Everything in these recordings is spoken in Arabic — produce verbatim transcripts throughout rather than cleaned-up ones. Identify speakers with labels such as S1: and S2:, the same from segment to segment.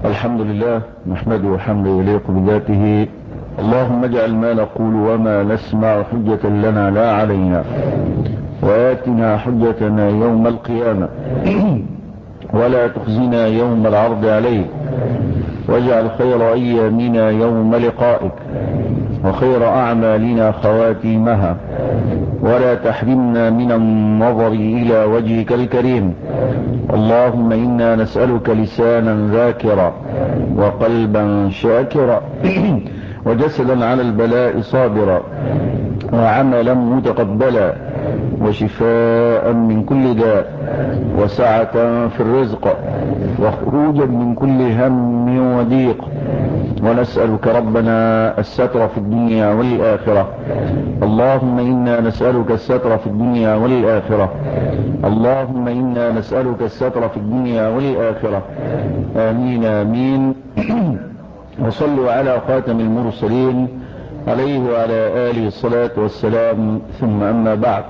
S1: الحمد لله نحمده حمدا يليق بذاته. اللهم اجعل ما نقول وما نسمع حجة لنا لا علينا، وآتنا حجتنا يوم القيامة ولا تخزنا يوم العرض عليك، واجعل خير أيامنا يوم لقائك وخير أعمالنا خواتيمها، ولا تحرمنا من النظر إلى وجهك الكريم. اللهم إنا نسألك لسانا ذاكرا وقلبا شاكرا وجسدا على البلاء صابرا وعملا متقبلا وشفاء من كل داء وسعة في الرزق وخروجا من كل هم وضيق. ونسألك ربنا الستر في الدنيا والآخرة. اللهم إنا نسألك الستر في الدنيا والآخرة. اللهم إنا نسألك الستر في الدنيا والآخرة. آمين آمين. وصلوا على خاتم المرسلين عليه وعلى آله الصلاة والسلام، ثم أما بعد.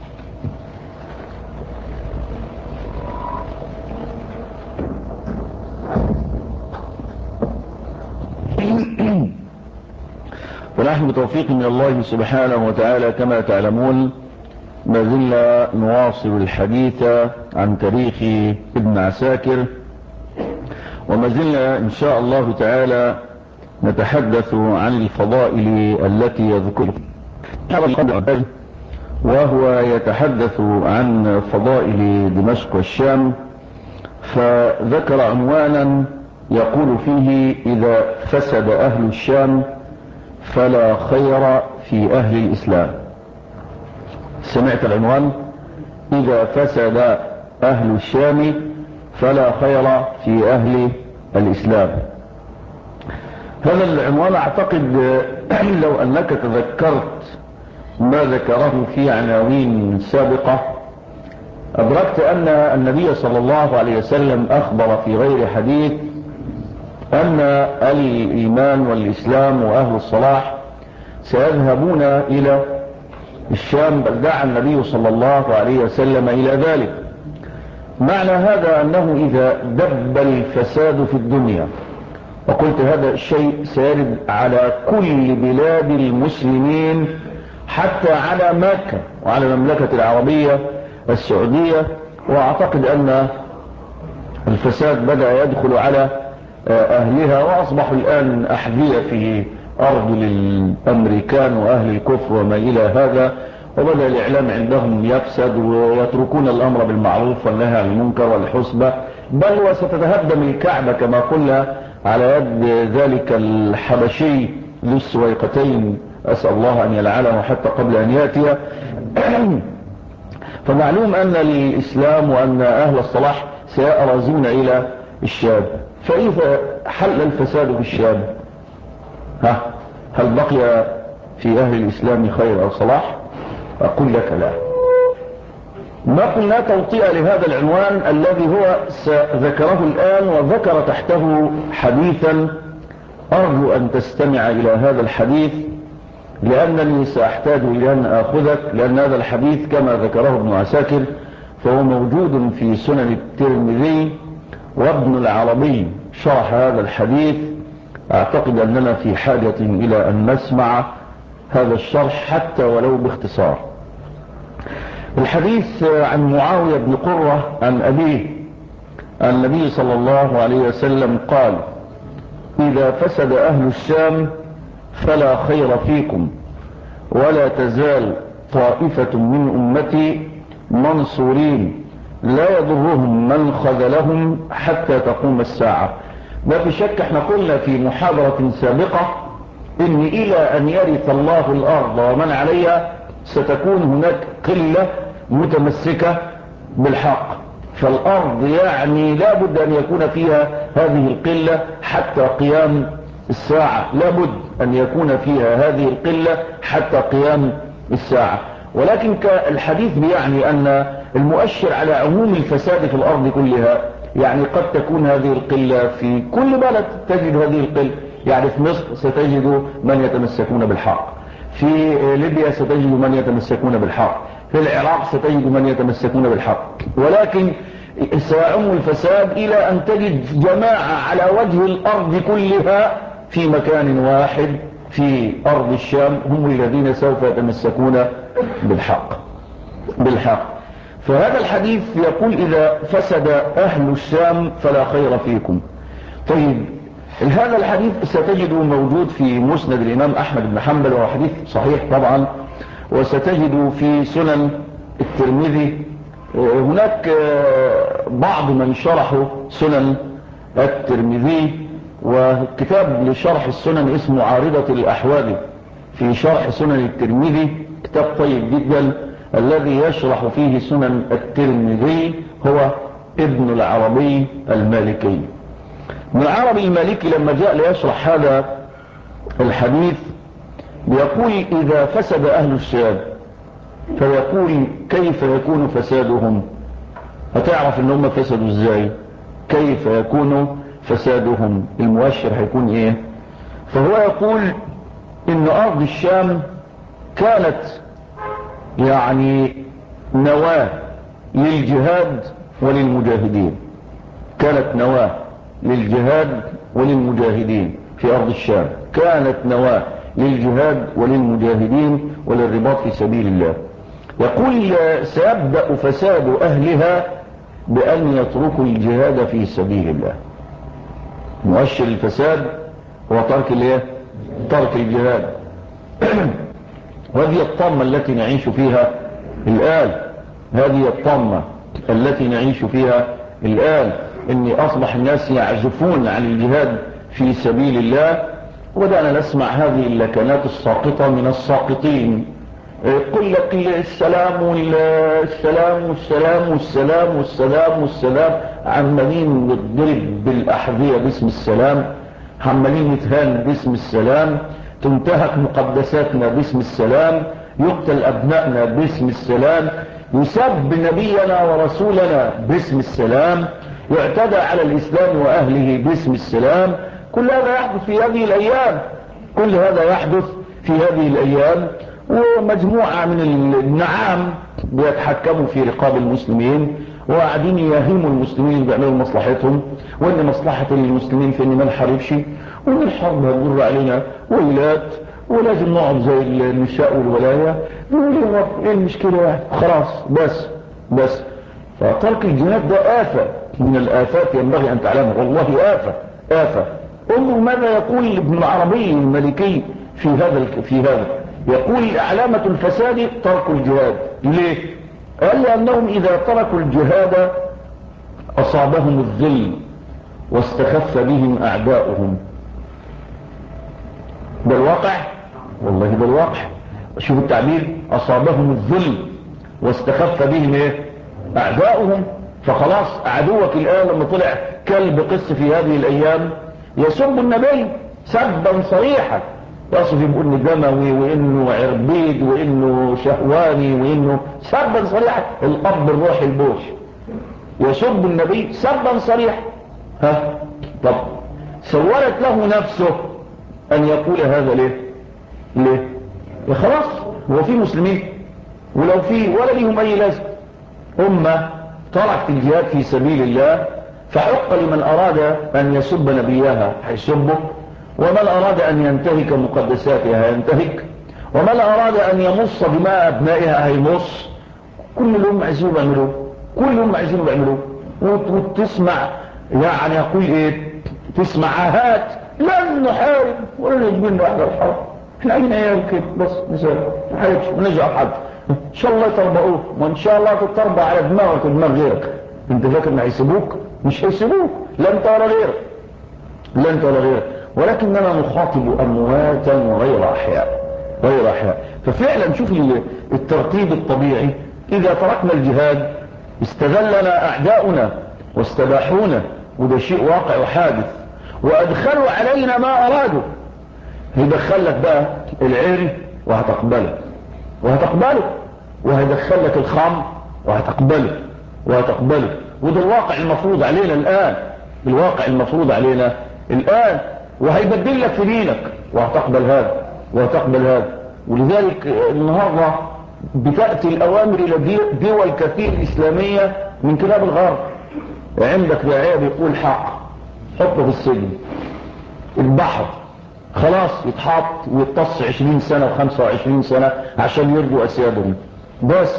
S1: ونحن بتوفيق من الله سبحانه وتعالى كما تعلمون ما زلنا نواصل الحديث عن تاريخ ابن عساكر، وما زلنا إن شاء الله تعالى نتحدث عن الفضائل التي يذكرها، وهو يتحدث عن فضائل دمشق والشام، فذكر عنوانا يقول فيه: إذا فسد أهل الشام فلا خير في أهل الإسلام. سمعت العنوان؟ إذا فسد أهل الشام فلا خير في أهل الإسلام. هذا العنوان أعتقد لو أنك تذكرت ما ذكره في عناوين سابقة أدركت أن النبي صلى الله عليه وسلم أخبر في غير حديث أن الإيمان والإسلام وأهل الصلاح سيذهبون إلى الشام، بل دعا النبي صلى الله عليه وسلم إلى ذلك. معنى هذا أنه إذا دب الفساد في الدنيا، وقلت هذا الشيء سيرد على كل بلاد المسلمين حتى على مكة وعلى المملكة العربية السعودية، وأعتقد أن الفساد بدأ يدخل على أهلها وأصبحوا الآن أحذية في أرض للأمريكان وأهل الكفر وما إلى هذا، وبدأ الإعلام عندهم يفسد ويتركون الأمر بالمعروف والنهي عن المنكر والحسبة، بل وستتهدم الكعبة كما قلنا على يد ذلك الحبشي ذو السويقتين، أسأل الله أن يلعنه حتى قبل أن يأتي. فمعلوم أن الإسلام وأن أهل الصلاح سيأرزون إلى الشام، فإذا حل الفساد في الشام ها هل بقي في أهل الإسلام خير أو صلاح؟ أقول لك لا. ما قلنا توطئة لهذا العنوان الذي هو سذكره الآن، وذكر تحته حديثا. أرجو أن تستمع إلى هذا الحديث لأنني سأحتاج إلى أن أخذك، لأن هذا الحديث كما ذكره ابن عساكر فهو موجود في سنن الترمذي، وابن العربي شرح هذا الحديث. أعتقد أننا في حاجة إلى أن نسمع هذا الشرح حتى ولو باختصار. الحديث عن معاوية بن قرة عن أبيه النبي صلى الله عليه وسلم قال: إذا فسد أهل الشام فلا خير فيكم، ولا تزال طائفة من أمتي منصورين لا يضرهم من خذلهم حتى تقوم الساعة. ما في شك، احنا قلنا في محاضرة سابقة ان الى ان يرث الله الارض ومن عليها ستكون هناك قلة متمسكة بالحق، فالارض يعني لابد ان يكون فيها هذه القلة حتى قيام الساعة، لابد ان يكون فيها هذه القلة حتى قيام الساعة. ولكن الحديث بيعني ان المؤشر على عموم الفساد في الارض كلها، يعني قد تكون هذه القلة في كل بلد تجد هذه القلة، يعني في مصر ستجد من يتمسكون بالحق، في ليبيا ستجد من يتمسكون بالحق، في العراق ستجد من يتمسكون بالحق، ولكن سيعم الفساد إلى أن تجد جماعة على وجه الأرض كلها في مكان واحد في أرض الشام هم الذين سوف يتمسكون بالحق بالحق. فهذا الحديث يقول إذا فسد أهل الشام فلا خير فيكم. طيب هذا الحديث ستجده موجود في مسند الإمام أحمد بن حنبل وهو حديث صحيح طبعا، وستجده في سنن الترمذي. هناك بعض من شرحوا سنن الترمذي، وكتاب لشرح السنن اسمه عارضة الأحوال في شرح سنن الترمذي، كتاب طيب جدا. الذي يشرح فيه سنن الترمذي هو ابن العربي المالكي. ابن العربي المالكي لما جاء ليشرح هذا الحديث بيقول إذا فسد أهل الشام، فيقول كيف يكون فسادهم؟ هتعرف ان هم فسدوا ازاي؟ كيف يكون فسادهم؟ المؤشر هيكون ايه؟ فهو يقول ان ارض الشام كانت يعني نواة للجهاد وللمجاهدين، كانت نواة للجهاد وللمجاهدين في ارض الشام، كانت نواة للجهاد وللمجاهدين وللرباط في سبيل الله. يقول سيبدأ فساد أهلها بأن يتركوا الجهاد في سبيل الله. مؤشر الفساد هو ترك الايه؟ ترك الجهاد. وهذه الطامة التي نعيش فيها الآن، هذه الطامة التي نعيش فيها الآن، ان أصبح الناس يعزفون عن الجهاد في سبيل الله، وبدأنا نسمع هذه اللكنات الساقطة من الساقطين. يقول لك السلام والسلام والسلام والسلام والسلام والسلام، عمالين نضرب بالأحذية باسم السلام، عمالين نتهان باسم السلام، تنتهك مقدساتنا باسم السلام، يقتل أبنائنا باسم السلام، يسب نبينا ورسولنا باسم السلام، يعتدى على الإسلام وأهله باسم السلام. كل هذا يحدث في هذه الأيام، كل هذا يحدث في هذه الأيام. ومجموعة من النعام بيتحكموا في رقاب المسلمين، وقاعدين يهيموا المسلمين بيعملوا مصلحتهم، وان مصلحة المسلمين في ان ما نحاربش، وان الحرب هتجر علينا ويلات، ولازم نقعد زي النساء والولاية. يقولوا ايه المشكلة؟ خلاص بس بس. فترك الجهاد ده آفة من الآفات ينبغي أن تعلمها، والله آفة آفة. انظر ماذا يقول ابن العربي المالكي في هذا في هذا يقول علامة الفساد ترك الجهاد. ليه؟ قال لأنهم إذا تركوا الجهاد أصابهم الذل واستخف بهم أعداؤهم. ده الواقع، والله ده الواقع. شوف التعبير، أصابهم الذل واستخف بهم إيه؟ أعداؤهم. فخلاص عدوك الآن لما طلع كلب قس في هذه الأيام يسب النبي سبا صريحا، يصف يقول انه دموي وانه عربيد وانه شهواني وانه سبا صريحا، الاب الروحي البوش يسب النبي سبا صريحا. ها طب سولت له نفسه ان يقول هذا ليه؟ ليه؟ خلاص هو في مسلمين، ولو في ولا ليهم اي لازم، امه تركت الجهاد في سبيل الله، فحق لمن اراد ان يسب نبيها هيسبه، ومن أراد أن ينتهك مقدساتها هينتهك، ومن أراد أن يمص دماء أبنائها هيمص. كلهم عايزين يعملوه، كلهم عايزين يعملوه. وتسمع يعني يقول ايه؟ تسمع عاهات لن نحارب ولا نجمين على الحرب، احنا عايزين عيال كده بس نسال ما نحاربش ونجع حد، ان شاء الله يتربعوك، وان شاء الله تتربع على دماغك ودماغ غيرك. انت فاكر ان هيسيبوك؟ مش هيسيبوك، لا انت ولا غيرك، لا انت ولا غيرك. ولكننا نخاطب أمواتا غير أحياء، غير أحياء. ففعلا شوف الترتيب الطبيعي، إذا تركنا الجهاد استغلنا أعداؤنا واستباحونا، وده شيء واقع وحادث، وأدخلوا علينا ما أرادوا. هيدخلك بقى العير وهتقبله وهتقبله، وهيدخلك الخمر وهتقبله وهتقبله. وده الواقع المفروض علينا الآن، الواقع المفروض علينا الآن. وهيبدل لك في دينك وهتقبل هذا وهتقبل هذا. ولذلك النهارده بتأتي الأوامر إلى دول كثير إسلامية من كلاب الغرب، عندك داعية بيقول حق، حطه في السجن، البحر خلاص يتحط ويتص عشرين سنة وخمسة وعشرين سنة عشان يرجوا أسيادهم. بس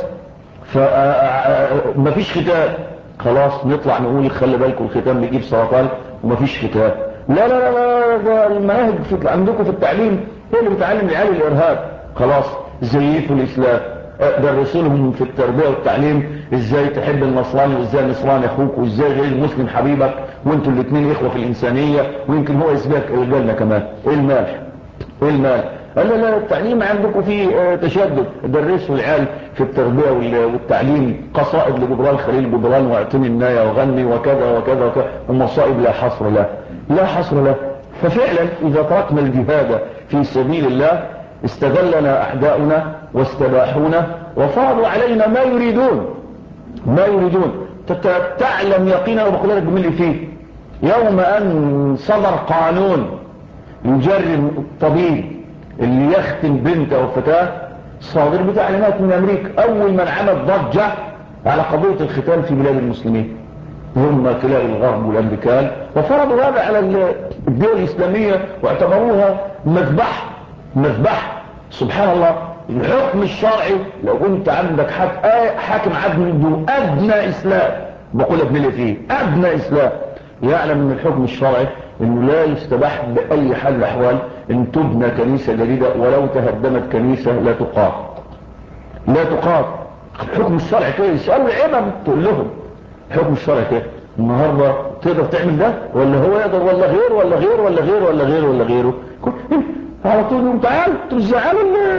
S1: فمفيش ختان، خلاص نطلع نقول خلي بالكم الختان بيجيب سرطان ومفيش ختان. لا لا لا لا، المناهج في عندكم في التعليم هي اللي بتعلم العيال الإرهاب. خلاص زيفوا الإسلام، درسوا لهم في التربية والتعليم ازاي تحب النصراني وازاي النصراني اخوك وازاي غير المسلم حبيبك وانتوا الاثنين اخوة في الانسانية ويمكن هو يسبقك الجنة كمان. ايه المال؟ ايه المال؟ قال لا لا، التعليم عندكم فيه تشدد. درسوا العيال في التربية والتعليم قصائد لجبران خليل جبران واعطني الناية وغني وكذا وكذا وكذا، ومصائب لا حصر له، لا حصر له. ففعلا اذا تركنا الجهاد في سبيل الله استغلنا اعداؤنا واستباحونا وفرضوا علينا ما يريدون ما يريدون. تعلم يقينا وبقول لك باللي فيه، يوم ان صدر قانون يجرم الطبيب اللي يختم بنت او فتاة صادر بتعليمات من امريكا، اول من عمل ضجة على قضية الختان في بلاد المسلمين هم كلاب الغرب والامريكان، وفرضوا هذا على الدول الاسلامية واعتبروها مذبح مذبح. سبحان الله، الحكم الشرعي لو كنت عندك حاكم عدل ادنى اسلام، بقول لك ملي فيه ادنى اسلام، يعلم من الحكم الشرعي انه لا يستباح باي حال من الاحوال ان تبنى كنيسة جديدة ولو تهدمت كنيسة لا تقام لا تقام. الحكم الشرعي كده، يسألوا العمم تقول لهم الحكم الشرعي كده. النهاردة تقدر تعمل ده ولا هو يقدر ولا غير ولا غير ولا غير ولا غير ولا غيره؟ على طول يوم تعال ترجعوا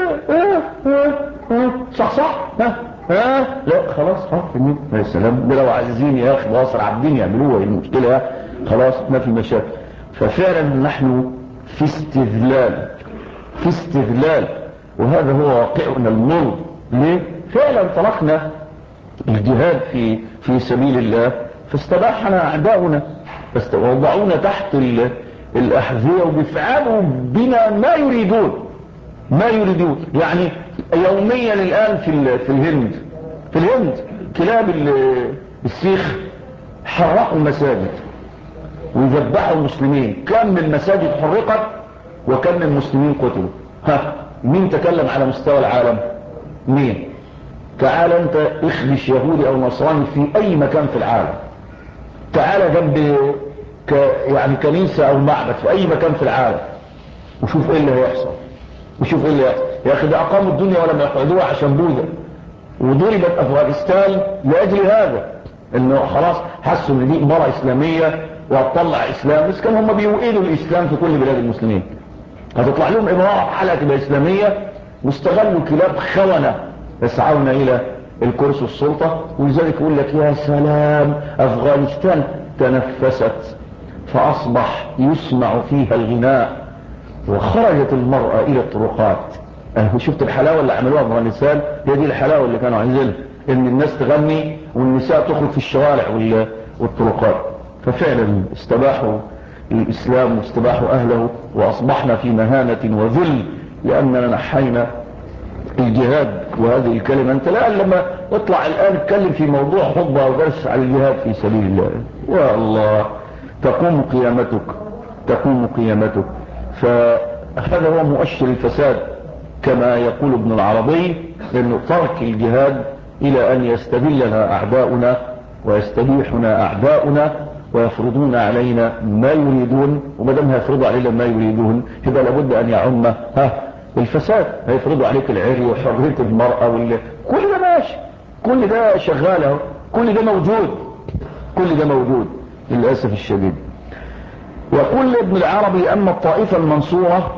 S1: صح صح ها ها لا خلاص خلاص يا سلام، ده لو عايزين يا اخي واصل عابدين يعملوها المشكله خلاص ما في مشاكل. ففعلا نحن في استذلال في استذلال وهذا هو واقعنا المر. ليه؟ فعلا تركنا الجهاد في في سبيل الله فاستباحنا اعداؤنا، وضعونا تحت الأحذية وبيفعلوا بنا ما يريدون ما يريدون. يعني يوميا الآن في في الهند في الهند كلاب السيخ حرقوا المساجد ويذبحوا المسلمين. كم من مساجد حرقت وكم من المسلمين قتلوا؟ ها مين تكلم على مستوى العالم؟ مين؟ تعال انت اخدش يهودي او نصراني في اي مكان في العالم، تعال جنب ك يعني كنيسة او معبد في اي مكان في العالم وشوف ايه اللي هيحصل وشوف ايه اللي هيحصل. يا اخي ده اقاموا الدنيا ولم يقعدوها عشان بوذا، وضربت افغانستان لاجل هذا، انه خلاص حسوا ان دي امارة اسلامية وهتطلع اسلام، بس كانوا هم بيوئدوا الاسلام في كل بلاد المسلمين. هتطلع لهم امارة حلقة تبقى اسلامية واستغلوا كلاب خونة يسعون الى الكرسي والسلطة. ولذلك يقول لك يا سلام افغانستان تنفست فاصبح يسمع فيها الغناء وخرجت المرأة الى الطرقات. أه شفت الحلاوة اللي عملوها افغانستان؟ هي دي الحلاوة اللي كانوا عايزينها، ان الناس تغني والنساء تخرج في الشوارع والطرقات. ففعلا استباحوا الاسلام واستباحوا اهله واصبحنا في مهانة وذل لاننا نحينا الجهاد. وهذه الكلمة انت لا لما اطلع الان اتكلم في موضوع خطبة او درس على الجهاد في سبيل الله يا الله تقوم قيامتك تقوم قيامتك. فهذا هو مؤشر الفساد كما يقول ابن العربي، لانه ترك الجهاد الى ان يستذلنا اعداؤنا ويستبيحنا اعداؤنا ويفرضون علينا ما يريدون. ومدام هيفرضوا علينا ما يريدون يبقى لابد ان يعم ها الفساد، هيفرضوا عليك العري وحرية المرأة وال... كل ده ماشي، كل ده شغال، كل ده موجود كل ده موجود للأسف الشديد. يقول ابن العربي أما الطائفة المنصورة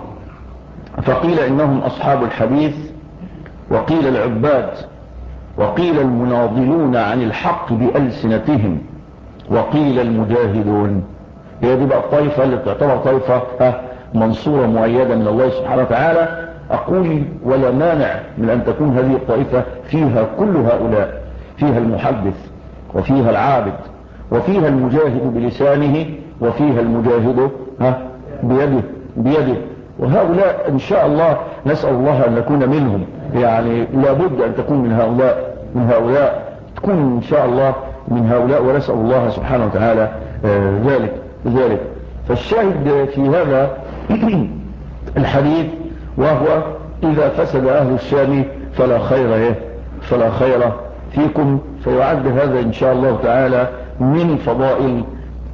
S1: فقيل إنهم أصحاب الحديث، وقيل العباد، وقيل المناضلون عن الحق بألسنتهم، وقيل المجاهدون. هي دي بقى الطائفة اللي تعتبر طائفة منصورة مؤيدة من الله سبحانه وتعالى. أقول ولا مانع من أن تكون هذه الطائفة فيها كل هؤلاء، فيها المحدث وفيها العابد وفيها المجاهد بلسانه وفيها المجاهد ها بيده بيده وهؤلاء إن شاء الله نسأل الله أن نكون منهم. يعني لابد أن تكون من هؤلاء من هؤلاء تكون إن شاء الله من هؤلاء، ونسأل الله سبحانه وتعالى ذلك ذلك فالشاهد في هذا الحديث وهو إذا فسد أهل الشام فلا خير إيه فلا خير فيكم. فيعد هذا إن شاء الله تعالى من فضائل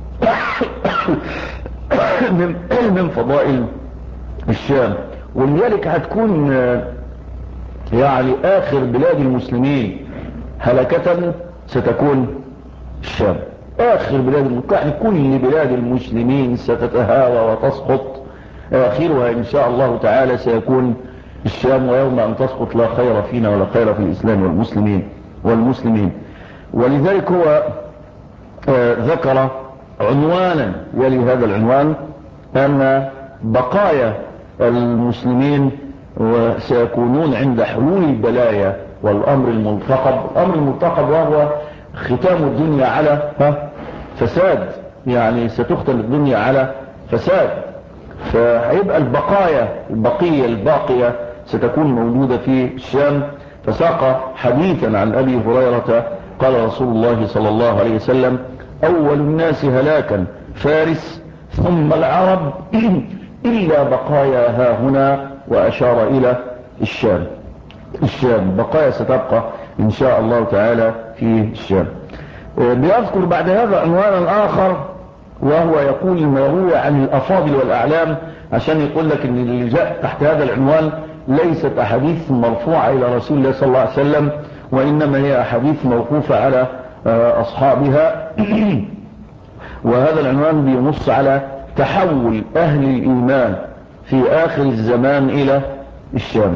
S1: من, من فضائل الشام. ولذلك هتكون يعني آخر بلاد المسلمين هلكة ستكون الشام. آخر بلاد المسلمين، كل بلاد المسلمين ستتهاوى وتسقط، آخرها إن شاء الله تعالى سيكون الشام. ويوم أن تسقط لا خير فينا ولا خير في الإسلام والمسلمين والمسلمين ولذلك هو آه ذكر عنوانا يلي هذا العنوان أن بقايا المسلمين وسيكونون عند حلول البلايا والأمر الملتقب. الأمر الملتقب وهو ختام الدنيا على فساد، يعني ستختم الدنيا على فساد. فهيبقى البقايا البقية الباقية ستكون موجودة في الشام. فساق حديثا عن أبي هريرة قال رسول الله صلى الله عليه وسلم: أول الناس هلاكا فارس ثم العرب إلا بقايا ها هنا، وأشار إلى الشام. الشام بقايا ستبقى إن شاء الله تعالى في الشام. بيذكر بعد هذا عنوانا آخر وهو يقول ما روي عن الأفاضل والأعلام، عشان يقول لك ان اللي جاء تحت هذا العنوان ليست أحاديث مرفوعة إلى رسول الله صلى الله عليه وسلم، وإنما هي أحاديث موقوفة على أصحابها. وهذا العنوان بينص على تحول أهل الإيمان في آخر الزمان إلى الشام.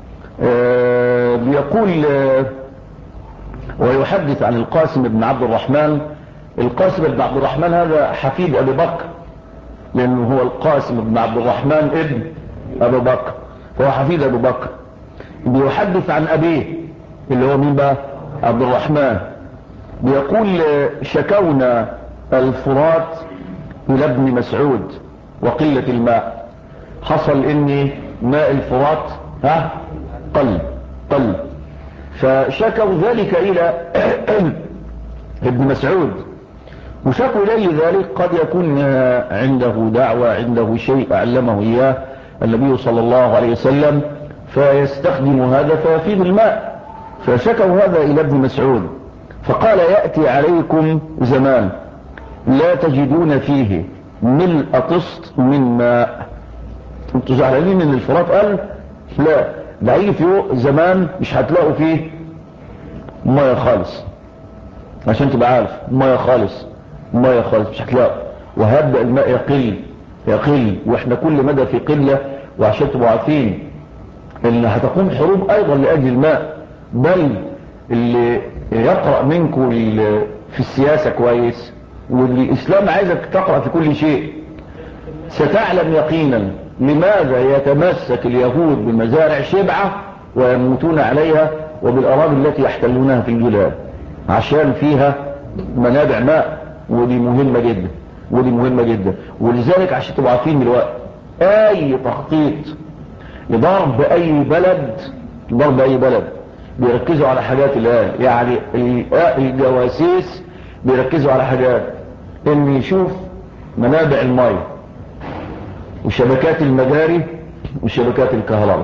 S1: بيقول ويحدث عن القاسم بن عبد الرحمن. القاسم بن عبد الرحمن هذا حفيد أبي بكر، لأنه هو القاسم بن عبد الرحمن ابن أبي بكر، فهو حفيد أبي بكر. بيحدث عن أبيه اللي هو مين بقى؟ عبد الرحمن. بيقول شكونا الفرات إلى ابن مسعود وقلة الماء. حصل إن ماء الفرات ها قل قل فشكوا ذلك إلى ابن مسعود، وشكوا إليه ذلك قد يكون عنده دعوة، عنده شيء أعلمه إياه النبي صلى الله عليه وسلم، فيستخدم هذا فيفيد الماء. فشكوا هذا إلى ابن مسعود فقال: يأتي عليكم زمان لا تجدون فيه ملء طست من ماء. انتوا زعلانين ان الفرات قال؟ لا، ده هيجي في زمان مش هتلاقوا فيه ميه خالص، عشان تبقى عارف، ميه خالص ميه خالص مش هتلاقوا. وهبدأ الماء يقل يقل واحنا كل مدى في قلة. وعشان تبقوا عارفين ان هتقوم حروب ايضا لاجل الماء. بل اللي يقرأ منكم في السياسة كويس، واللي الاسلام عايزك تقرأ في كل شيء، ستعلم يقينا لماذا يتمسك اليهود بمزارع شبعة ويموتون عليها، وبالأراضي التي يحتلونها في الجلال، عشان فيها منابع ماء. ودي مهمة جدا ودي مهمة جدا ولذلك عشان تبقوا عارفين دلوقتي اي تخطيط لضرب اي بلد ضرب اي بلد بيركزوا على حاجات الآن. يعني الجواسيس بيركزوا على حاجات، ان يشوف منابع الماء وشبكات المجاري وشبكات الكهرباء،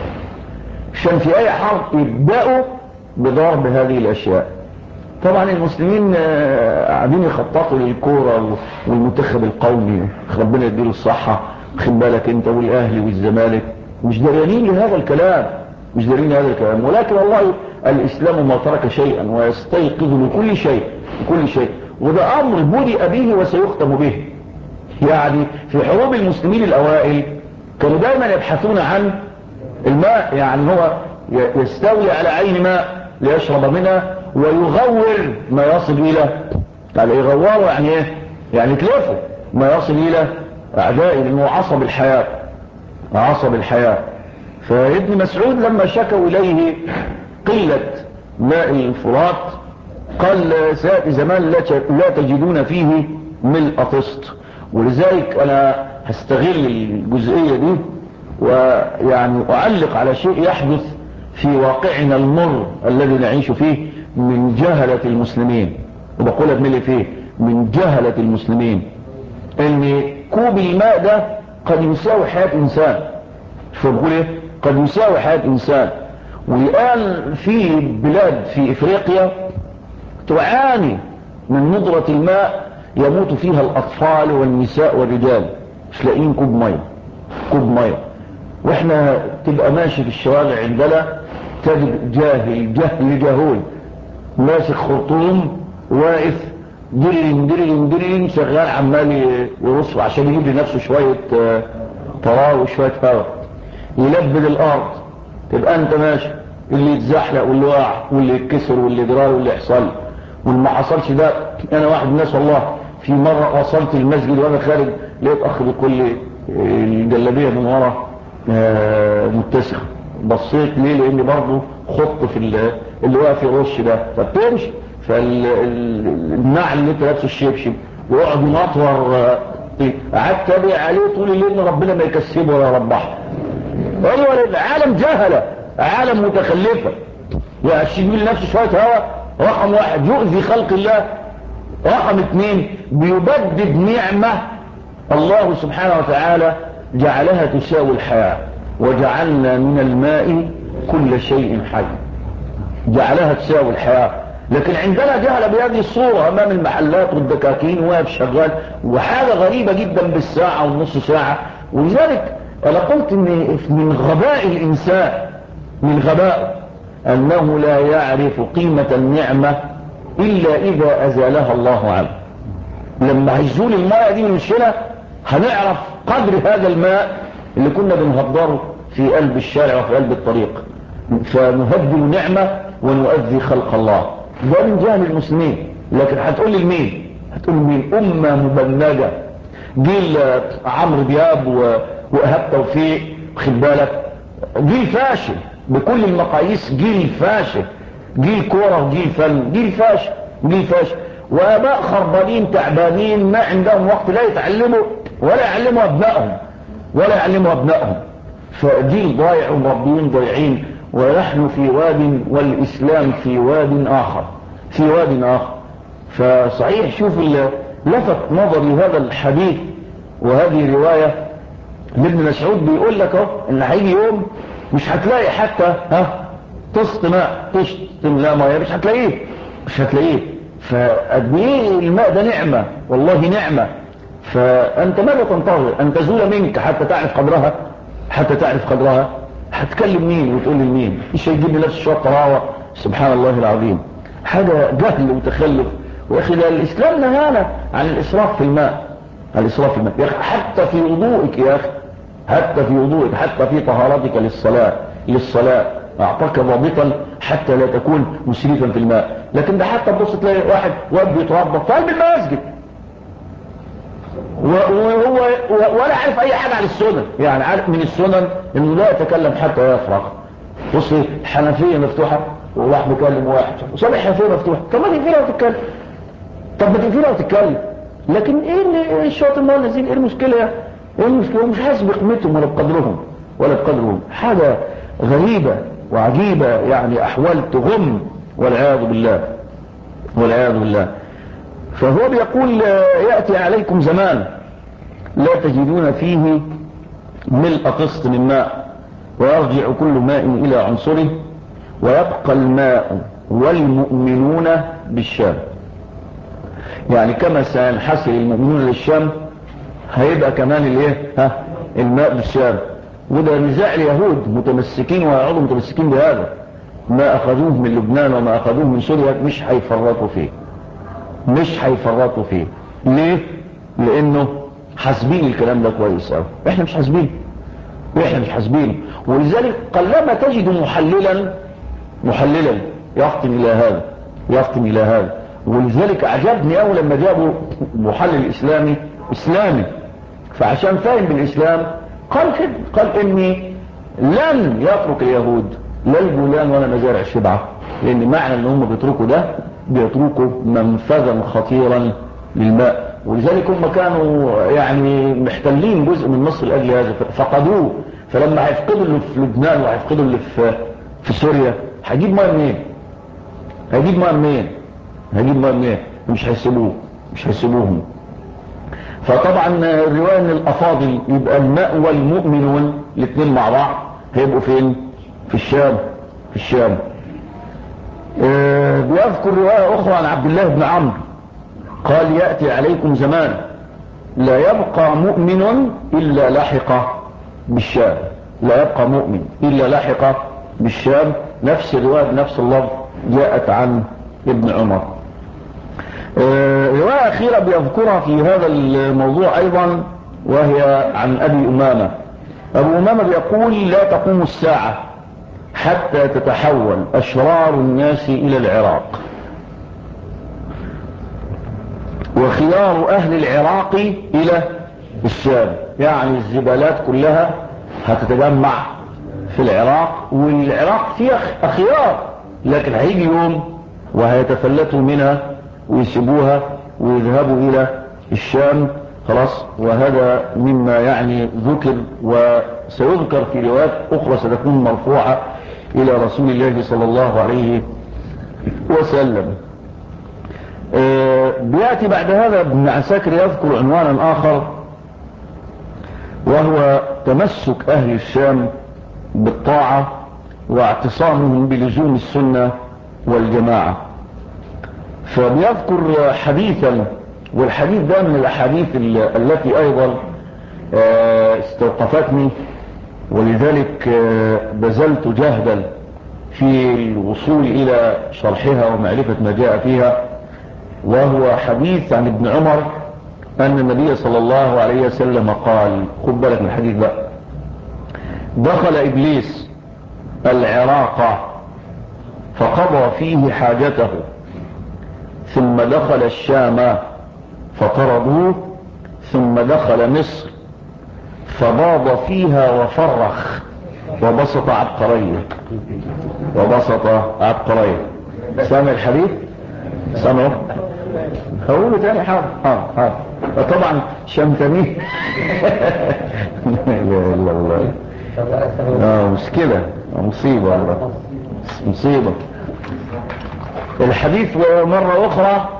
S1: عشان في اي حرب يبدأوا بضرب هذه الاشياء. طبعا المسلمين قاعدين يخططوا للكورة والمنتخب القومي، ربنا يديله الصحة، خد بالك انت، والاهلي والزمالك، مش دريانين لهذا الكلام مش دريانين لهذا الكلام ولكن والله الاسلام ما ترك شيئا ويستيقظ لكل شيء كل شيء وده امر بدأ به وسيختم به. يعني في حروب المسلمين الاوائل كانوا دائما يبحثون عن الماء، يعني هو يستولي على عين ماء ليشرب منها ويغور ما يصل الى، يعني يغوره يعني ايه؟ يعني تلفه ما يصل الى اعدائه، لانه عصب الحياة عصب الحياة. فابن مسعود لما شكوا اليه قلة ماء الفرات قال: سيأتي زمان لا تجدون فيه ملء طست. ولذلك انا هستغل الجزئية دي ويعني اعلق على شيء يحدث في واقعنا المر الذي نعيش فيه من جهلة المسلمين. وبقولها بملي فيه من جهلة المسلمين ان كوب الماء ده قد يساوي حياة انسان. شو بقول ايه؟ قد يساوي حياة انسان. والان في بلاد في افريقيا تعاني من ندرة الماء يموت فيها الاطفال والنساء والرجال، مش لاقيين كوب ميه، كوب ميه. واحنا تبقى ماشي في الشوارع عندنا تجد جاهل جهل جهول ماسك خرطوم واقف درين درين درين شغال عمال يرص عشان يجيب لنفسه شوية طراوة وشوية هواء يلبد الارض. تبقى انت ماشي اللي يتزحلق واللي واقع واللي يتكسر واللي جرار واللي يحصل واللي ما حصلش ده. انا واحد من الناس والله في مرة وصلت المسجد وانا خارج لقيت اخ بيقول لي الجلابية من ورا متسخة. بصيت ليه؟ لاني برضه خط في اللي واقف يرش ده فبتمشي فالنعل اللي انت لابسه الشبشب ويقعد ينطور. قعدت ابيع عليه طول الليل ربنا ما يكسبه ولا يربحه. ايوه العالم جهله، عالم متخلفه. يعني يجيب لنفسه شويه هواء. رقم واحد يؤذي خلق الله. رقم اثنين بيبدد نعمه الله سبحانه وتعالى جعلها تساوي الحياه. وجعلنا من الماء كل شيء حي، جعلها تساوي الحياه. لكن عندنا جهل بهذه الصورة امام المحلات والدكاكين واقف شغال وحاجة غريبة جدا بالساعة والنص ساعة. ولذلك انا قلت ان من غباء الانسان من غباء انه لا يعرف قيمة النعمة الا اذا ازالها الله عنه. لما هيزول الماء دي من الشلة هنعرف قدر هذا الماء اللي كنا بنهدره في قلب الشارع وفي قلب الطريق. فنهدر نعمة ونؤذي خلق الله. ده من جهل المسلمين. لكن هتقول لي مين؟ هتقول لي مين؟ امه مبنجه. جيل عمرو دياب وايهاب توفيق، خد بالك، جيل فاشل بكل المقاييس، جيل فاشل، جيل كوره وجيل فن، جيل فاشل جيل فاشل. واباء خربانين تعبانين ما عندهم وقت لا يتعلموا ولا يعلموا ابنائهم ولا يعلموا ابنائهم. فجيل ضايع ومربيين ضايعين. ونحن في واد والإسلام في واد آخر في واد آخر. فصحيح شوف لفت نظري هذا الحديث وهذه رواية لابن مسعود بيقول لك اهو ان هيجي يوم مش هتلاقي حتى ها طست ماء طست لا ميه مش هتلاقيه مش هتلاقيه. فقد ايه الماء ده نعمة والله نعمة. فأنت ماذا تنتظر أن تزول منك حتى تعرف قدرها حتى تعرف قدرها؟ هتكلم مين وتقول لي مين؟ مش هيجيب لي نفس شويه طراوه. سبحان الله العظيم، حاجه جهل وتخلف. يا اخي ده الاسلام نهانا عن الاسراف في الماء، عن الاسراف في الماء يا اخي. حتى في وضوئك يا اخي، حتى في وضوئك، حتى في طهارتك للصلاه للصلاه اعطاك ضابطا حتى لا تكون مسرفا في الماء. لكن ده حتى تبص تلاقي واحد واد بيتوضا في قلب المسجد وهو ولا عارف اي حاجة عن السنن. يعني عارف من السنن انه لا يتكلم حتى يفرغ. بص الحنفية مفتوحة وواحد بيكلم واحد وسامع الحنفية مفتوحة. طب ما تقفلها وتتكلم طب ما تقفلها وتتكلم. لكن ايه اللي الشاطر ما نازلين؟ ايه المشكلة؟ ايه المشكلة؟ مش حاسس بقيمتهم ولا بقدرهم ولا بقدرهم. حاجة غريبة وعجيبة، يعني احوال تغم والعياذ بالله والعياذ بالله. فهو بيقول يأتي عليكم زمان لا تجدون فيه ملء قسط من ماء ويرجع كل ماء إلى عنصره ويبقى الماء والمؤمنون بالشام. يعني كما سينحسر المؤمنون للشام هيبقى كمان الايه ها الماء بالشام. وده نزاع اليهود متمسكين ويقعدوا متمسكين بهذا. ما أخذوه من لبنان وما أخذوه من سوريا مش هيفرطوا فيه مش هيفرطوا فيه. ليه؟ لانه حاسبين الكلام ده كويس قوي. احنا مش حاسبين احنا مش حاسبين ولذلك قلما تجد محللا محللا يفطن الى هذا يفطن الى هذا. ولذلك عجبني قوي لما جابوا محلل اسلامي اسلامي فعشان فاهم بالاسلام قال كده، قال اني لن يترك اليهود لا الجولان ولا مزارع الشبعة. لان معنى ان هم بيتركوا ده بيتركوا منفذا خطيرا للماء. ولذلك هم كانوا يعني محتلين جزء من مصر لاجل هذا فقدوه. فلما هيفقدوا اللي في لبنان وهيفقدوا اللي في في سوريا هيجيب ميه منين؟ هيجيب ميه منين؟ هيجيب ميه منين؟ مش هيسيبوه مش هيسيبوهم. فطبعا الرواية ان الافاضل يبقى المأوى المؤمنون الاثنين مع بعض هيبقوا فين؟ في الشام في الشام. آه بيذكر رواية اخرى عن عبد الله بن عمرو قال يأتي عليكم زمان لا يبقى مؤمن الا لحق بالشام، لا يبقى مؤمن الا لحق بالشام. نفس الرواية بنفس اللفظ جاءت عن ابن عمر. آه رواية اخيرة بيذكرها في هذا الموضوع ايضا وهي عن ابي امامة. ابو امامة بيقول لا تقوم الساعة حتى تتحول اشرار الناس الى العراق، وخيار اهل العراق الى الشام. يعني الزبالات كلها هتتجمع في العراق، والعراق فيها اخيار، لكن هيجي يوم وهيتفلتوا منها ويسيبوها ويذهبوا الى الشام خلاص. وهذا مما يعني ذكر وسيذكر في روايات اخرى ستكون مرفوعة الى رسول الله صلى الله عليه وسلم. بيأتي بعد هذا ابن عساكر يذكر عنوانا آخر وهو تمسك أهل الشام بالطاعة واعتصامهم بلزوم السنة والجماعة. فبيذكر حديثا، والحديث ده من الأحاديث التي أيضا استوقفتني، ولذلك بذلت جهدا في الوصول إلى شرحها ومعرفة ما جاء فيها. وهو حديث عن ابن عمر أن النبي صلى الله عليه وسلم قال، خد بالك من الحديث بقى: دخل إبليس العراق فقضى فيه حاجته، ثم دخل الشام فطردوه، ثم دخل مصر فباض فيها وفرخ وبسط عبقريه وبسط عبقريه. سامع الحديث؟ سامعه؟ هقوله تاني. حاضر حاضر حاضر. طبعا شمتنيه. لا اله الا الله. اه مشكلة، مصيبة والله، مصيبة. الحديث مرة اخرى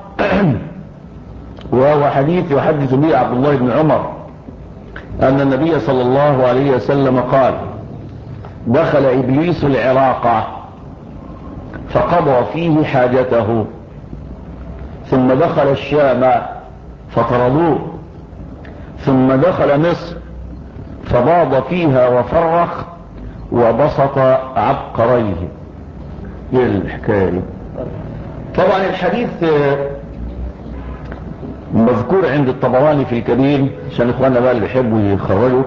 S1: وهو حديث يحدث به عبد الله بن عمر ان النبي صلى الله عليه وسلم قال: دخل ابليس العراق فقضى فيه حاجته، ثم دخل الشام فطردوه، ثم دخل مصر فباض فيها وفرخ وبسط عبقريه. ايه الحكايه دي؟ طبعا الحديث مذكور عند الطبراني في الكبير، عشان اخواننا بقى اللي بيحبوا يخرجوا،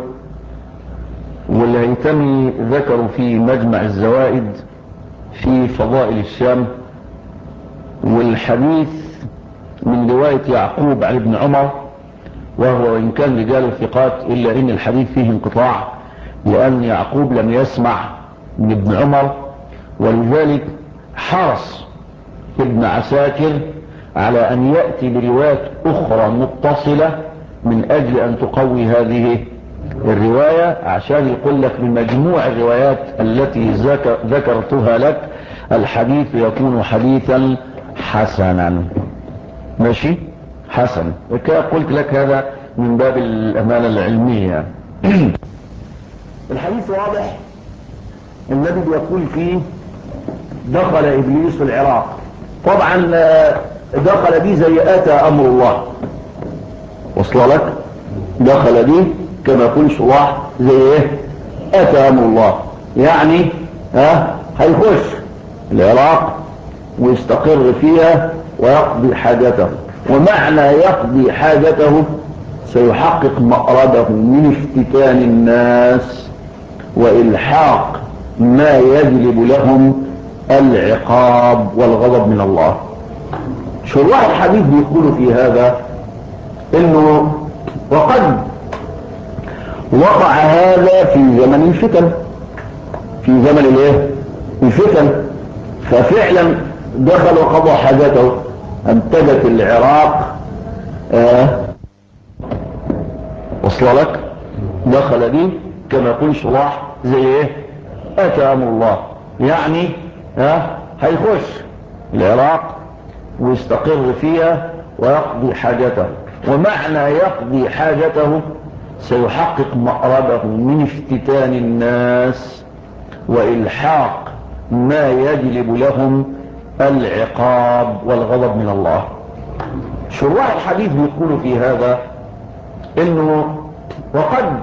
S1: والهيثمي ذكروا في مجمع الزوائد في فضائل الشام. والحديث من رواية يعقوب عن ابن عمر، وهو إن كان رجال ثقات إلا إن الحديث فيه انقطاع، لأن يعقوب لم يسمع من ابن عمر، ولذلك حرص ابن عساكر على أن يأتي بروايات أخرى متصلة من أجل أن تقوي هذه الرواية، عشان يقول لك بمجموع الروايات التي ذكرتها لك الحديث يكون حديثا حسنا. ماشي؟ حسن. وكذا قلت لك هذا من باب الأمانة العلمية. الحديث واضح، النبي بيقول فيه: دخل إبليس العراق. طبعا دخل دي زي أتى أمر الله، وصل لك؟ دخل دي كما يقول صلاح زي ايه؟ أتى أمر الله، يعني ها هيخش العراق ويستقر فيها ويقضي حاجته. ومعنى يقضي حاجته سيحقق مأرده من افتتان الناس وإلحاق ما يجلب لهم العقاب والغضب من الله. شراح الحديث بيقولوا في هذا انه وقد وقع هذا في زمن الفتن، في زمن الايه؟ الفتن. ففعلا دخل وقضى حاجته، انتجت العراق آه وصل لك؟ دخل دي كما يقول شراح زي ايه؟ اتى امر الله، يعني ها آه هيخش العراق ويستقر فيها ويقضي حاجته. ومعنى يقضي حاجته سيحقق مأربه من افتتان الناس وإلحاق ما يجلب لهم العقاب والغضب من الله. شراح الحديث بيقولوا في هذا انه وقد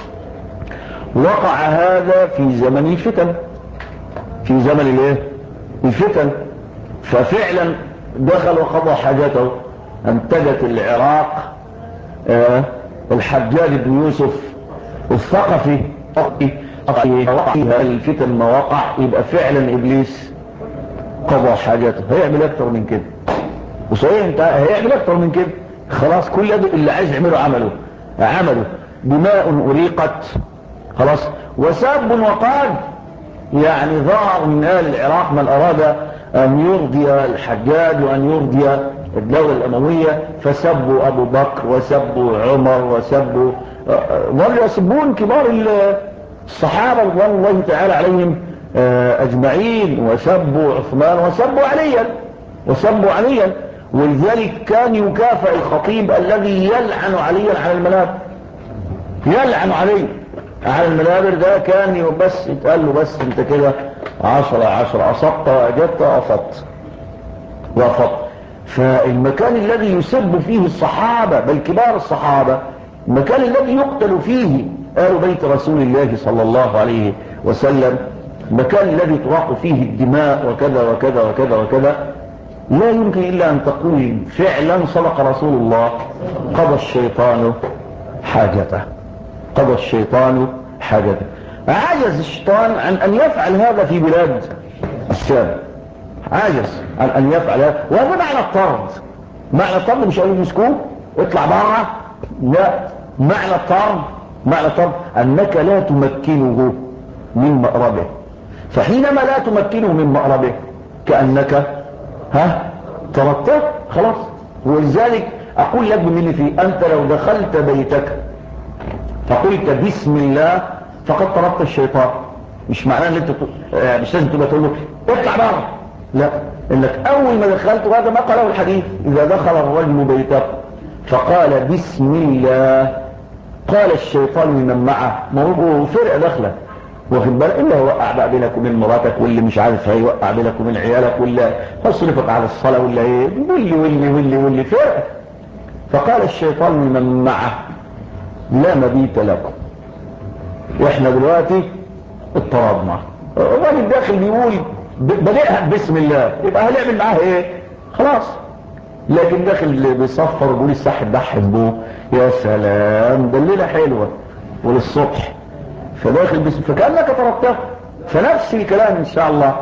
S1: وقع هذا في زمن الفتن، في زمن الايه الفتن، ففعلا دخل وقضى حاجته. انتجت العراق آه الحجاج بن يوسف الثقفي وقع فيها الفتن ما وقع، يبقى فعلا ابليس قضى حاجته. هيعمل اكتر من كده، وصحيح انت هيعمل اكتر من كده. خلاص كل اللي عايز يعمله عمله عمله دماء أريقت خلاص، وساب وقال يعني ظهر من آل العراق من أراد أن يرضي الحجاج وأن يرضي الدولة الأموية، فسبوا أبو بكر وسبوا عمر وسبوا ظلوا يسبون كبار الصحابة رضوان الله تعالى عليهم أجمعين، وسبوا عثمان وسبوا عليا وسبوا عليا. ولذلك كان يكافئ الخطيب الذي يلعن عليا على المنابر، يلعن علي على المنابر، ده كان بس يتقال له بس انت كده عشرة عشرة، أصبت وأجبت وأفضت وأفضت. فالمكان الذي يسب فيه الصحابة بل كبار الصحابة، المكان الذي يقتل فيه آل بيت رسول الله صلى الله عليه وسلم، المكان الذي تراق فيه الدماء وكذا وكذا وكذا وكذا، لا يمكن إلا أن تقول فعلا صدق رسول الله قضى الشيطان حاجته، قضى الشيطان حاجته. عجز الشيطان عن أن يفعل هذا في بلاد الشام، عجز عن أن يفعل هذا. وهذا معنى الطرد. معنى الطرد مش قالوا مسكوه اطلع بره، لا، معنى الطرد معنى الطرد أنك لا تمكنه من مأربه. فحينما لا تمكنه من مأربه كأنك ها طردته خلاص. ولذلك أقول لك بمن في أنت لو دخلت بيتك فقلت بسم الله فقد طردت الشيطان. مش معناه ان انت يعني مش لازم تبقى تقول له اطلع بره، لا، انك اول ما دخلت، وهذا ما قاله الحديث، اذا دخل الرجل بيته فقال بسم الله قال الشيطان لمن معه، ما هو فرقه داخله واخد بالك، اللي هيوقع بقى بينك وبين مراتك، واللي مش عارف هيوقع بينك وبين عيالك، واللي هيصرفك على الصلاه، ولا ايه، واللي واللي واللي واللي فرقه. فقال الشيطان لمن معه لا مبيت لكم. واحنا دلوقتي اضطربنا، الراجل داخل بيقول بدأها بسم الله، يبقى هنعمل معاه ايه خلاص. لكن داخل بيصفر ويقول الصح تضحي بوه، يا سلام ده الليله حلوه وللصبح، فداخل بسم فكأنك طردته. فنفس الكلام ان شاء الله.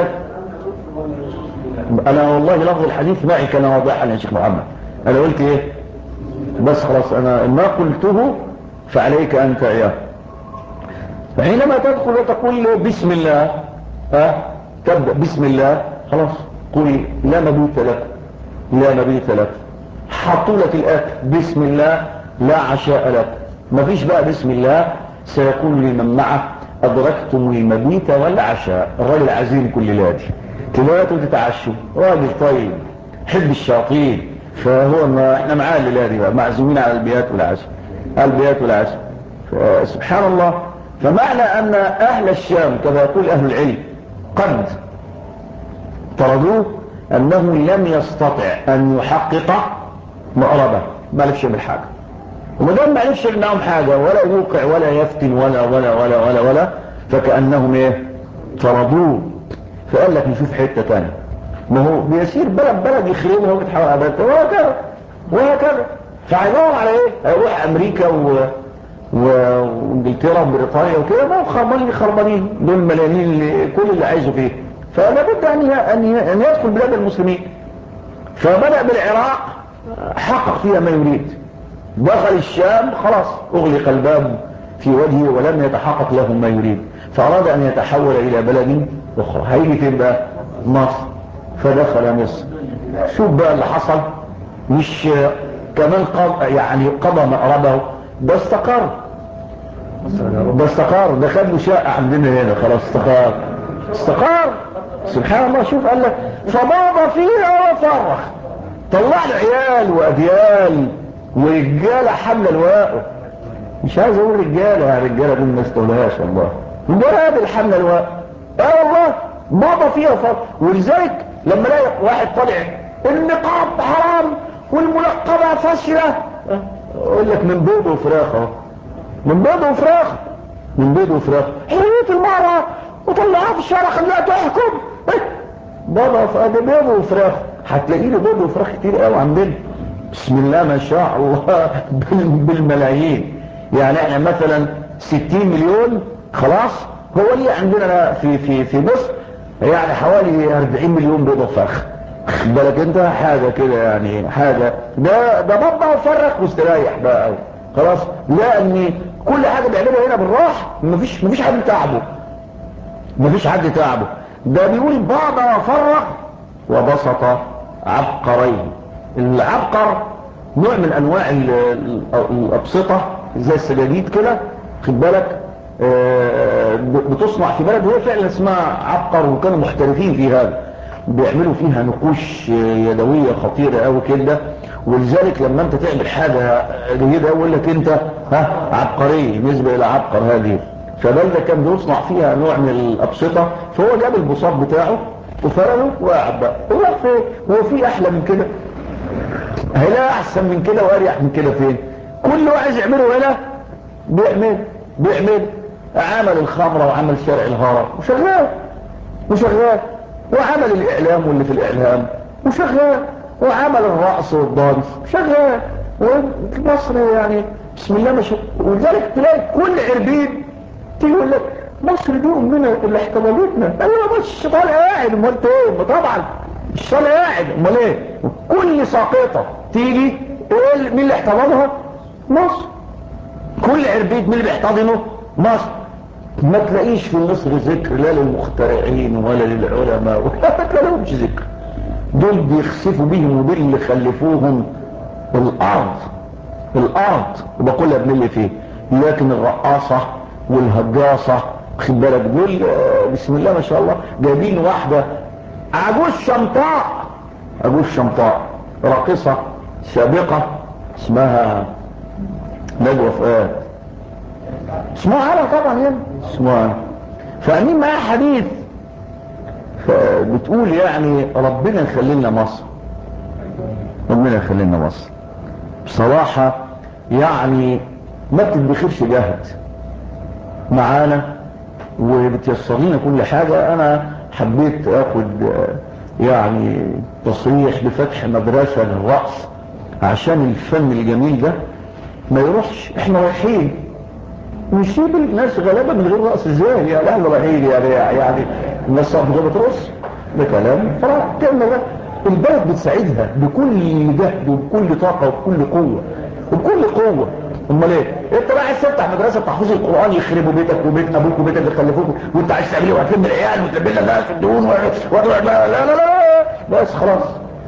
S1: انا والله لفظ الحديث معي كان واضحا يا شيخ محمد، انا قلت ايه بس خلاص، انا ما قلته فعليك انت اياه. فحينما تدخل وتقول بسم الله، ها تبدأ بسم الله خلاص، قل لا مبيت لك، لا مبيت لك، حطوا لك الاكل بسم الله، لا عشاء لك. مفيش بقى بسم الله، سيقول لمن معه ادركتم المبيت والعشاء. الراجل عزيز كل ليله تباتوا تتعشوا، راجل طيب حب الشياطين، فهو ما احنا معاه الليله دي بقى معزومين على البيات والعشاء، البيات والعشاء. سبحان الله. فمعنى ان اهل الشام كما يقول اهل العلم قد طردوه انه لم يستطع ان يحقق مأربه، ما عرفش يعمل حاجه، وما دام ما عرفش يمنعهم حاجه ولا يوقع ولا يفتن ولا ولا ولا ولا ولا فكأنهم ايه طردوه. فقال لك نشوف حته ثانيه، ما هو بيسير بلد بلد يخربها ويتحول ابدا وهكذا وهكذا. فهيدور على ايه؟ هيروح امريكا و وانجلترا وبريطانيا وكده، ما خربانين خربانين دول ملايين كل اللي عايزه فيه. فلا بد ان ان يدخل بلاد المسلمين. فبدأ بالعراق حقق فيها ما يريد، دخل الشام خلاص اغلق الباب في وجهه ولم يتحقق له ما يريد، فاراد ان يتحول الى بلد اخرى. هيجي فين بقى؟ مصر. فدخل مصر. شوف بقى اللي حصل، مش كمان قضى يعني قضى مأربه، ده استقر، ده استقر، ده خد له شقه عندنا هنا خلاص، استقر استقر سبحان الله. شوف قال لك فماض فيها وفرخ، طلع له عيال واجيال ورجاله حامله لواءه. مش عايز اقول رجاله، يا رجاله دول ما استولهاش والله، مجرد الحمله لواء. اه والله ماضى فيها فرق. ولذلك لما الاقي واحد طالع النقاب حرام والمنقبه فاشله، اقول لك من بيض وفراخ اهو، من بيض وفراخ، من بيض وفراخ. حرية المرأة وطلعها في الشارع خليها تحكم. بابا في بيض وفراخ، هتلاقي لي بيض وفراخ كتير قوي عندنا بسم الله ما شاء الله بالملايين. يعني احنا مثلا ستين مليون خلاص، هو اللي عندنا في في في مصر يعني حوالي أربعين مليون بيض وفرخ. بالك انت حاجه كده يعني حاجه، ده ده بابا وفرخ واستريح بقى قوي خلاص. لان كل حاجه بيعملها هنا بالراحه، مفيش مفيش حد تعبه، مفيش حد تعبه. ده بيقول بابا وفرخ وبسط عبقرين. العبقر نوع من انواع الابسطه زي السجاجيد كده، خد بالك، بتصنع في بلد هي فعلا اسمها عبقر، وكانوا محترفين في هذا، بيعملوا فيها نقوش يدويه خطيره قوي كده. ولذلك لما انت تعمل حاجه جيده يقول لك انت ها عبقري بالنسبه الى عبقر هذه. فبلده كان بيصنع فيها نوع من الابسطه، فهو جاب البساط بتاعه وفرده وقعد بقى. هو في هو في احلى من كده؟ هيلاقي احسن من كده واريح من كده فين؟ كل واحد يعمله هنا بيعمل بيعمل عمل الخمره وعمل شارع الهرم وشغال وشغال، وعمل الاعلام واللي في الاعلام وشغال، وعمل الرقص والدانس شغال. ومصر يعني بسم الله ما شاء الله. ولذلك تلاقي كل عربيد تيجي يقول لك مصر دي امنا اللي احتضنتنا. ايوه مش طالع قاعد، امال ايه؟ طبعا مش طالع قاعد، امال ايه؟ كل ساقطه تيجي ايه مين اللي احتضنها؟ مصر. كل عربيد مين اللي بيحتضنه؟ مصر. ما تلاقيش في مصر ذكر لا للمخترعين ولا للعلماء، ما تلاقيهمش ذكر. دول بيخسفوا بيهم وباللي خلفوهم الارض الارض وبقولها بنلي فيه. لكن الرقاصه والهجاصه خد بالك دول بسم الله ما شاء الله جايبين واحده عجوز شمطاء، عجوز شمطاء راقصه سابقه اسمها نجوى فؤاد، اسمها على طبعا يعني اسمها، فاهمين معاها حديث بتقول يعني ربنا يخلينا مصر، ربنا يخلينا مصر. بصراحة يعني ما بتدخلش جهد معانا وبتيسرينا كل حاجة. انا حبيت اخد يعني تصريح بفتح مدرسة للرقص عشان الفن الجميل ده ما يروحش. احنا رايحين نسيب الناس غلابة من غير رقص ازاي؟ يعني احنا رايحين يعني يعني الناس صعب غير بترقص ده كلام فرق كلمة ده. البلد بتساعدها بكل جهد وبكل طاقة وبكل قوة وبكل قوة. امال ايه؟ انت بقى عايز تفتح مدرسة تحفظ القرآن يخربوا بيتك وبيت ابوك وبيت اللي خلفوك، وانت عايز تعمل ايه وهتلم العيال وتلم لنا الناس في الدهون و... لا لا لا لا بس خلاص.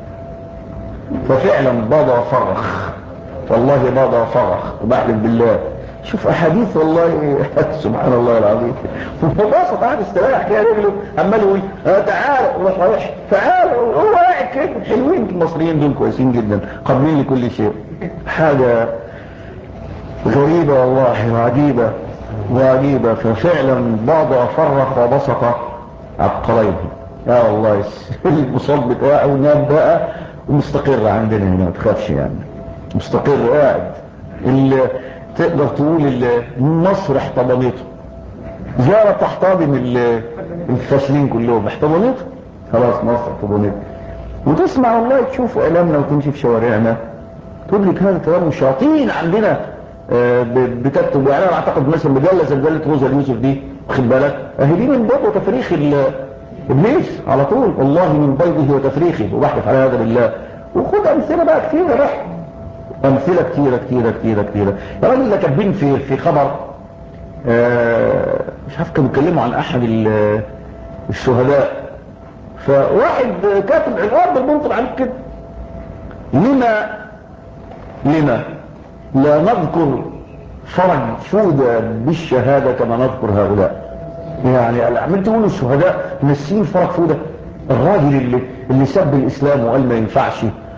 S1: ففعلا باضى وفرخ، والله باضى وفرخ وبحلف بالله. شوف احاديث والله سبحان الله العظيم. وبسط قاعد استريح كده رجله عمال يقول تعال روح رايح تعال، هو قاعد كده. حلوين المصريين دول كويسين جدا قابلين لكل شيء. حاجه غريبه والله وعجيبه وعجيبه. ففعلا بعض افرخ وبسط عبقريه. يا الله المصاب بتاعه ونام بقى ومستقر عندنا هنا ما تخافش يعني مستقر قاعد. اللي تقدر تقول اللي مصر احتضنته زي تحتضن الفاشلين كلهم احتضنته خلاص. مصر احتضنته. وتسمع والله تشوف اعلامنا وتمشي في شوارعنا تدرك هذا الكلام. وشياطين عندنا بتكتب. يعني انا اعتقد مثلا مجله زي مجله روزا اليوسف دي واخد بالك اهي دي من بيض وتفريخ ابليس على طول، والله من بيضه وتفريخه وبحلف على هذا بالله. وخد امثله بقى كثيره بقى، امثله كثيره كثيره كثيره كثيره. يا راجل اللي كاتبين في في خبر آه مش عارف كانوا بيتكلموا عن احد الشهداء، فواحد كاتب عنوان بالمنطق عن كده لما لما لا نذكر فرج فودة بالشهاده كما نذكر هؤلاء. يعني عملت تقولوا الشهداء نسين فرج فودة، الراجل اللي اللي سب الاسلام وقال ما ينفعش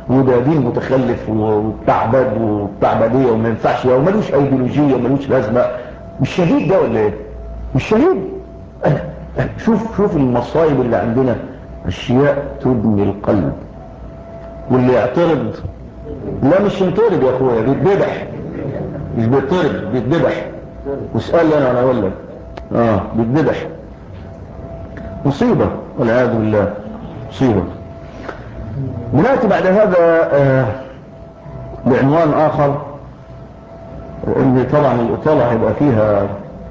S1: وده دين متخلف وبتاع بد وبتاع بديه وما ينفعش وملوش ايديولوجيه وملوش لازمه. مش شهيد ده ولا ايه؟ مش شهيد. شوف شوف المصايب اللي عندنا، اشياء تبني القلب. واللي يعترض، لا مش ينطرد يا اخويا، بيتذبح. مش بيطرد، بيتذبح. واسأل انا وانا اقول لك اه بيتذبح. مصيبة والعياذ بالله، مصيبة. بنأتي بعد هذا آه بعنوان اخر، ان طبعا الاطالة هيبقى فيها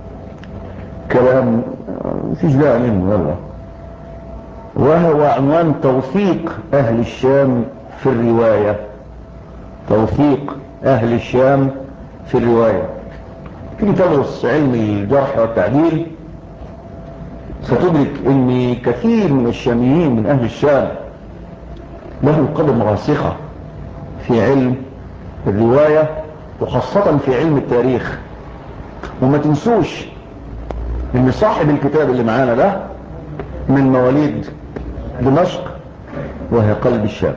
S1: كلام مفيش داعي منه والله، وهو عنوان توثيق اهل الشام في الرواية. توثيق اهل الشام في الرواية. تيجي تدرس علم الجرح والتعديل ستدرك ان كثير من الشاميين من اهل الشام له قدم راسخة في علم الرواية وخاصة في علم التاريخ. وما تنسوش ان صاحب الكتاب اللي معانا ده من مواليد دمشق وهي قلب الشام.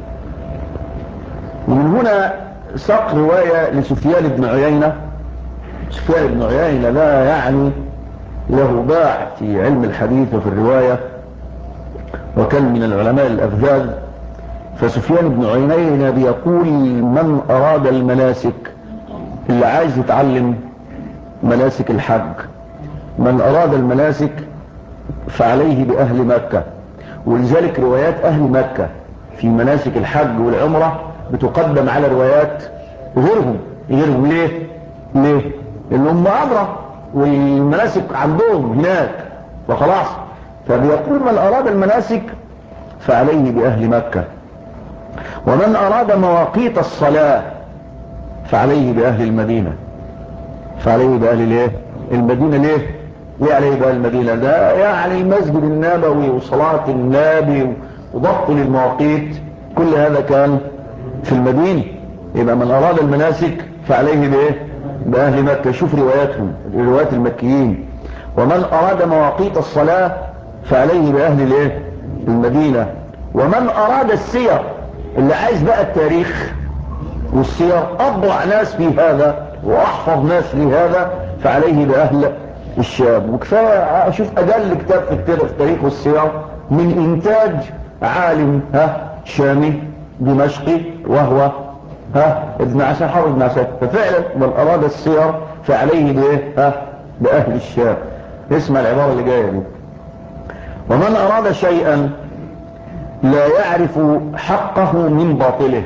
S1: ومن هنا ساق رواية لسفيان بن عيينة. سفيان بن عيينة لا يعني له باع في علم الحديث وفي الرواية، وكان من العلماء الأفذاذ. فسفيان بن عيينة بيقول من أراد المناسك، اللي عايز يتعلم مناسك الحج، من أراد المناسك فعليه بأهل مكة. ولذلك روايات أهل مكة في مناسك الحج والعمرة بتقدم على روايات غيرهم. غيرهم ليه؟ ليه؟ لأنهم أدرى والمناسك عندهم هناك وخلاص. فبيقول من أراد المناسك فعليه بأهل مكة، ومن أراد مواقيت الصلاة فعليه بأهل المدينة. فعليه بأهل ليه؟ المدينة. ليه؟ ليه عليه بأهل المدينة؟ ده يعني المسجد النبوي وصلاة النبي وضبط للمواقيت، كل هذا كان في المدينة. يبقى من أراد المناسك فعليه بإيه؟ بأهل مكة. شوف رواياتهم، روايات المكيين. ومن أراد مواقيت الصلاة فعليه بأهل الايه؟ المدينة. ومن أراد السير، اللي عايز بقى التاريخ والسير، أبرع ناس في هذا وأحفظ ناس في هذا، فعليه بأهل الشام. وكفاية أشوف أجل كتاب في التاريخ والسير من إنتاج عالم ها شامي دمشقي وهو ها ابن عساكر، حافظ ابن عساكر. ففعلا من أراد السير فعليه بإيه؟ ها بأهل الشام. اسمع العبارة اللي جاية دي: ومن أراد شيئا لا يعرف حقه من باطله.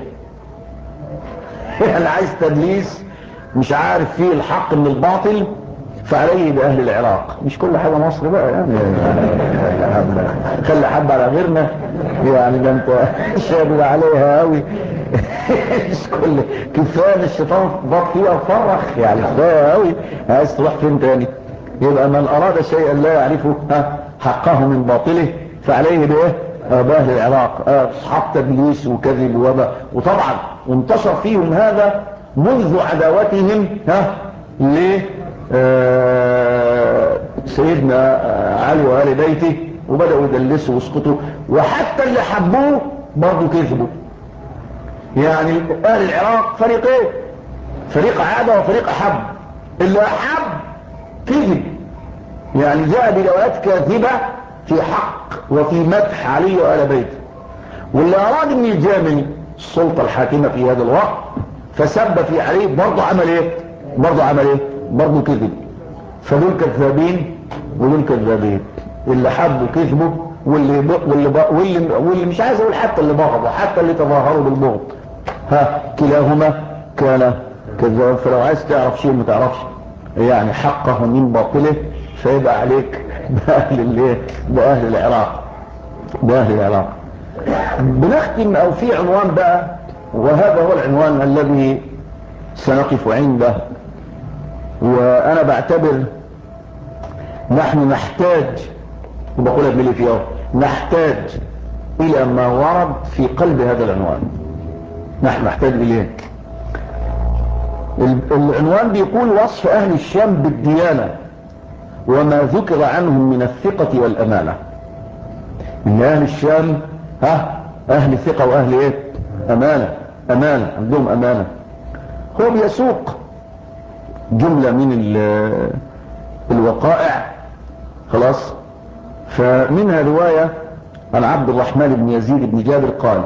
S1: يعني عايز تدليس مش عارف فيه الحق من الباطل، فعليه بأهل العراق. مش كل حاجة مصر بقى يعني، خلي حد على غيرنا يعني، ده انت شابل عليها قوي. مش كل كفاية الشيطان ضغط فيها وفرخ يعني، كفاية قوي. عايز تروح فين تاني؟ يبقى من أراد شيئا لا يعرفه حقه من باطله فعليه بإيه؟ بأهل العراق. أصحاب تدليس وكذب وبا. وطبعا انتشر فيهم هذا منذ عداوتهم ها ليه آه سيدنا علي وآل بيته، وبدأوا يدلسوا ويسقطوا. وحتى اللي حبوه برضو كذبوا. يعني أهل العراق فريقين، فريق عادة وفريق أحب. اللي أحب كذب، يعني جاء بروايات كاذبة في حق وفي مدح علي وآل بيته. واللي أراد أن يجامل السلطة الحاكمة في هذا الوقت فسب في علي، برضو عمل إيه؟ برضو عمل إيه؟ برضو كذب. فدول كذابين ودول كذابين. اللي حبوا كذبوا، واللي ب... واللي, ب... واللي واللي مش عايز اقول حتى اللي بغضوا، حتى اللي تظاهروا بالبغض، ها كلاهما كان كذاب. فلو عايز تعرف شيء ما تعرفش يعني حقه من باطله، فيبقى عليك باهل الايه؟ باهل العراق، باهل العراق. بنختم او في عنوان بقى، وهذا هو العنوان الذي سنقف عنده. وانا بعتبر نحن نحتاج، وبقولها بالإفيار، نحتاج الى ما ورد في قلب هذا العنوان. نحن نحتاج اليه. العنوان بيقول وصف اهل الشام بالديانة وما ذكر عنهم من الثقة والامانة. ان اهل الشام ها اهل ثقة واهل ايه؟ امانة امانة عندهم امانة. هو بيسوق جملة من الوقائع خلاص. فمنها رواية عن عبد الرحمن بن يزيد بن جابر قال: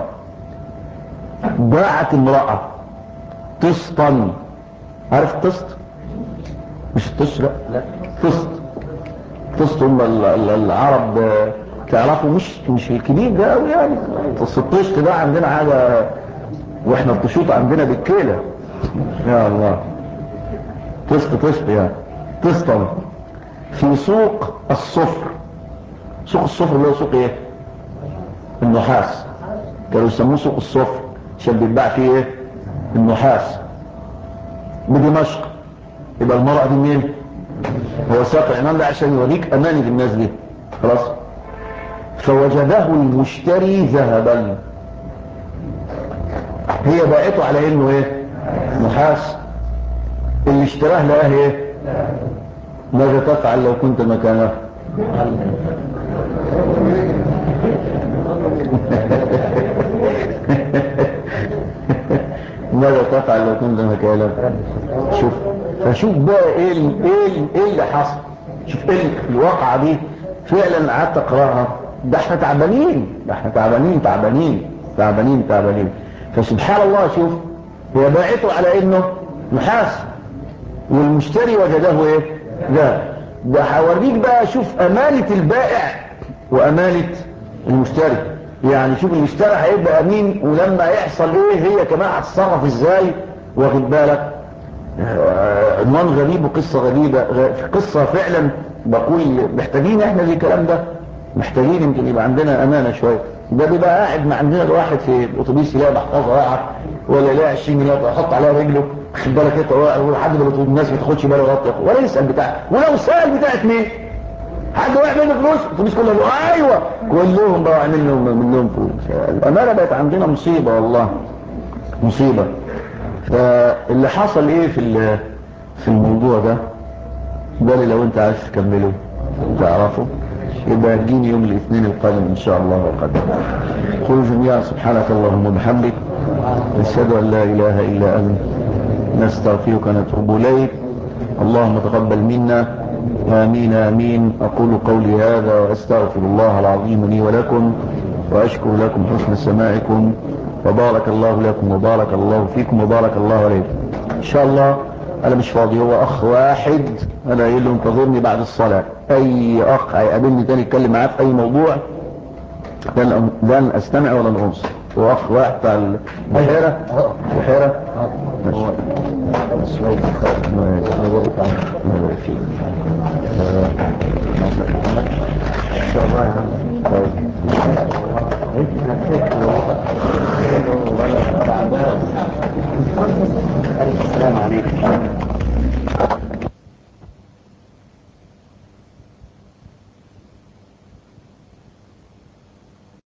S1: باعت امرأة طسطا. عارف الطسط؟ مش الطسط، لا لا طسط. طسط هم العرب تعرفوا، مش مش الكبير ده قوي يعني. الطسط ده عندنا حاجة، واحنا الطشوط عندنا بالكيلة يا الله. طسط طسط يعني طسطا في سوق الصفر. سوق الصفر اللي هو سوق ايه؟ النحاس. كانوا يسموه سوق الصفر عشان بيتباع فيه ايه؟ النحاس بدمشق. يبقى المرأة دي مين؟ هو ساق العنان ده عشان يوريك امانة الناس دي خلاص. فوجده المشتري ذهبا، هي باعته على انه ايه؟ نحاس. اللي اشتراه لقاه ايه؟ ماذا تفعل لو كنت مكانه؟ ماذا تفعل لو كنت مكانه؟ شوف، فشوف بقى ايه ايه ايه اللي حصل. شوف ايه الواقعه دي فعلا. قعدت اقراها، ده احنا تعبانين، ده احنا تعبانين تعبانين تعبانين تعبانين. فسبحان الله، شوف هي باعته على انه نحاس والمشتري وجده ايه؟ لا. ده هوريك بقى، شوف امانة البائع وامانة المشتري. يعني شوف اللي اشترى هيبقى امين، ولما يحصل ايه هي كمان هتتصرف ازاي. واخد بالك؟ عنوان غريب وقصة غريبة. قصة فعلا بقول محتاجين احنا زي الكلام ده، محتاجين يمكن يبقى عندنا امانة شوية. ده بيبقى قاعد مع عندنا الواحد في الاتوبيس يلاقي محفظة واقعة ولا يلاقي عشرين جنيه يحط عليها رجله، خد بالك انت، ولحد ما الناس ما تاخدش بالها ولا يسأل بتاع، ولو سأل بتاعت مين؟ حد واقع منه فلوس؟ الاتوبيس كله يقول ايوه، كلهم بقى منهم منهم فلوس. الامانة بقت عندنا مصيبة والله، مصيبة. فاللي حصل ايه في في الموضوع ده، ده اللي لو انت عايز تكمله تعرفه يبقى تجيني يوم الاثنين القادم ان شاء الله وقدر. قل جميعا سبحانك اللهم وبحمدك، نشهد ان لا اله الا انت، نستغفرك ونتوب اليك. اللهم تقبل منا، امين امين. اقول قولي هذا واستغفر الله العظيم لي ولكم، واشكر لكم حسن سماعكم، وبارك الله لكم وبارك الله فيكم وبارك الله عليكم. ان شاء الله انا مش فاضي، هو اخ واحد انا قايل له انتظرني بعد الصلاة. اي اخ هيقابلني تاني يتكلم معاه في اي موضوع لن لن استمع ولن انصت. هو اخ واحد بتاع البحيرة. البحيرة ان شاء الله يا عم.